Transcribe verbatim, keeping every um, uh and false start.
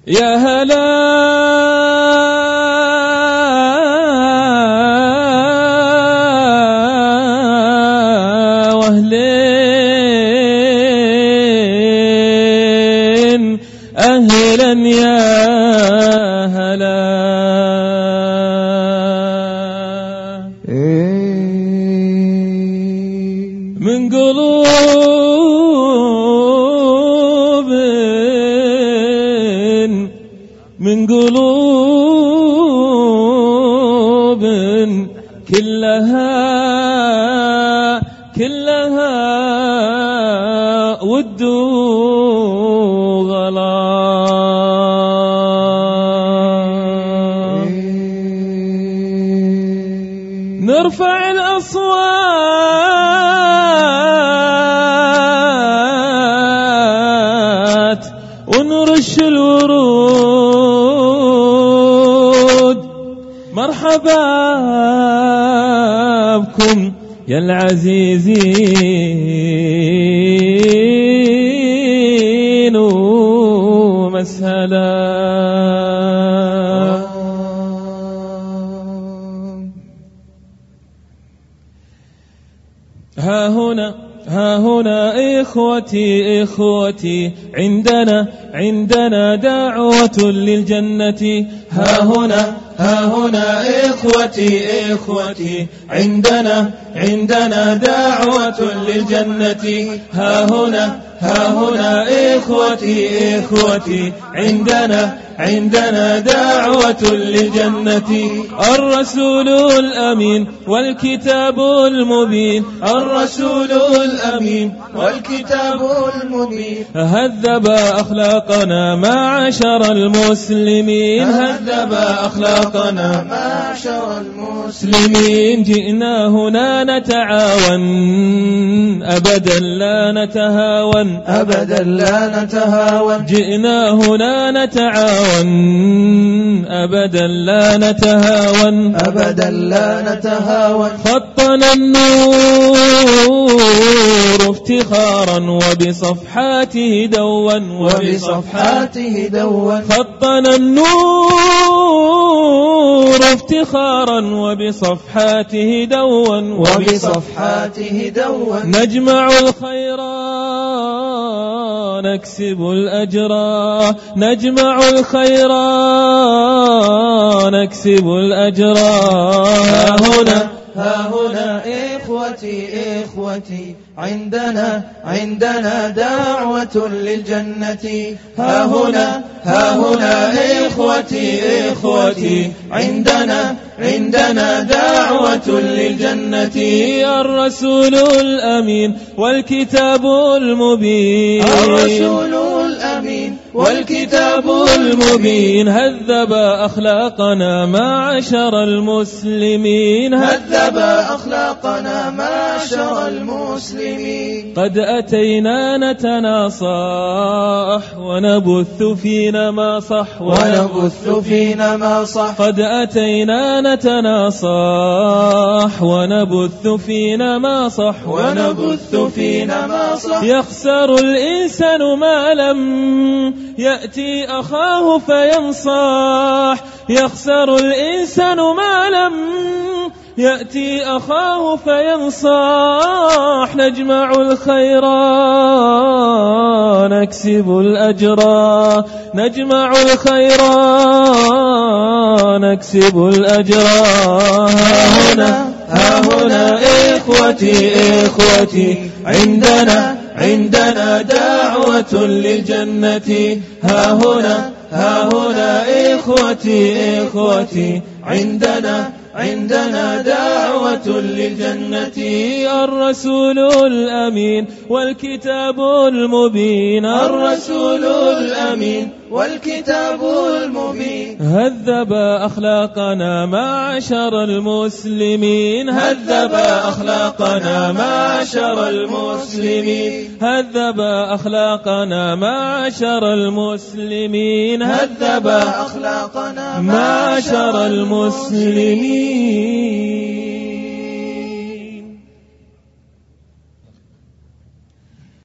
يا هلا واهلين أهلا يا هلا من قلوب من قلوب كلها كلها ود وغلا نرفع الأصوات ونرش الورود مرحبا بكم يا العزيزين ومسهلا. ها هنا ها هنا إخوتي إخوتي عندنا عندنا دعوة للجنة. ها هنا ها هنا إخوتي إخوتي عندنا عندنا دعوة للجنة. ها هنا ها هنا إخوتي إخوتي عندنا عندنا دعوة للجنة. الرسول الأمين والكتاب المبين الرسول الأمين والكتاب المبين هذب أخلاقنا معشر المسلمين هذب أخلاقنا معشر المسلمين. جئنا هنا نتعاون أبدا لا نتهاون أبدا لا نتهاون. جئنا هنا نتعاون أبدا لا نتهاون أبدا لا نتهاون. خطنا النور افتخارا وبصفحاته دون وبصفحاته دون. خطنا النور افتخارا وبصفحاته دون وبصفحاته دون. نجمع الخيرا نكسب الأجرا نجمع الخيرا نكسب الأجرا. ها هنا ها هنا إخوتي إخوتي عندنا عندنا دعوة للجنة. ها هنا ها هنا إخوتي إخوتي عندنا عندنا دعوة للجنة. الرسول الأمين والكتاب المبين الرسول الأمين والكتاب المبين هذب أخلاقنا معشر المسلمين هذب أخلاقنا معشر المسلمين. قد أتينا نتناصح ونبث فينا ما صح ونبث فينا ما صح. قد أتينا نتناصح ونبث فينا ما صح ونبث فينا ما صح. يخسر الإنسان ما لم يأتي أخاه فينصح يخسر الإنسان ما لم يأتي أخاه فينصح. نجمع الخيرا نكسب الأجرا نجمع الخيرا نكسب الأجرا. ها هنا ها هنا إخوتي إخوتي عندنا عندنا دعوة للجنة. ها هنا ها هنا إخوتي إخوتي عندنا عندنا دعوة للجنة. الرسول الأمين والكتاب المبين الرسول الأمين والكتاب المبين هذب أخلاقنا معشر المسلمين هذب أخلاقنا معشر المسلمين هذب أخلاقنا معشر المسلمين هذب أخلاقنا معشر المسلمين.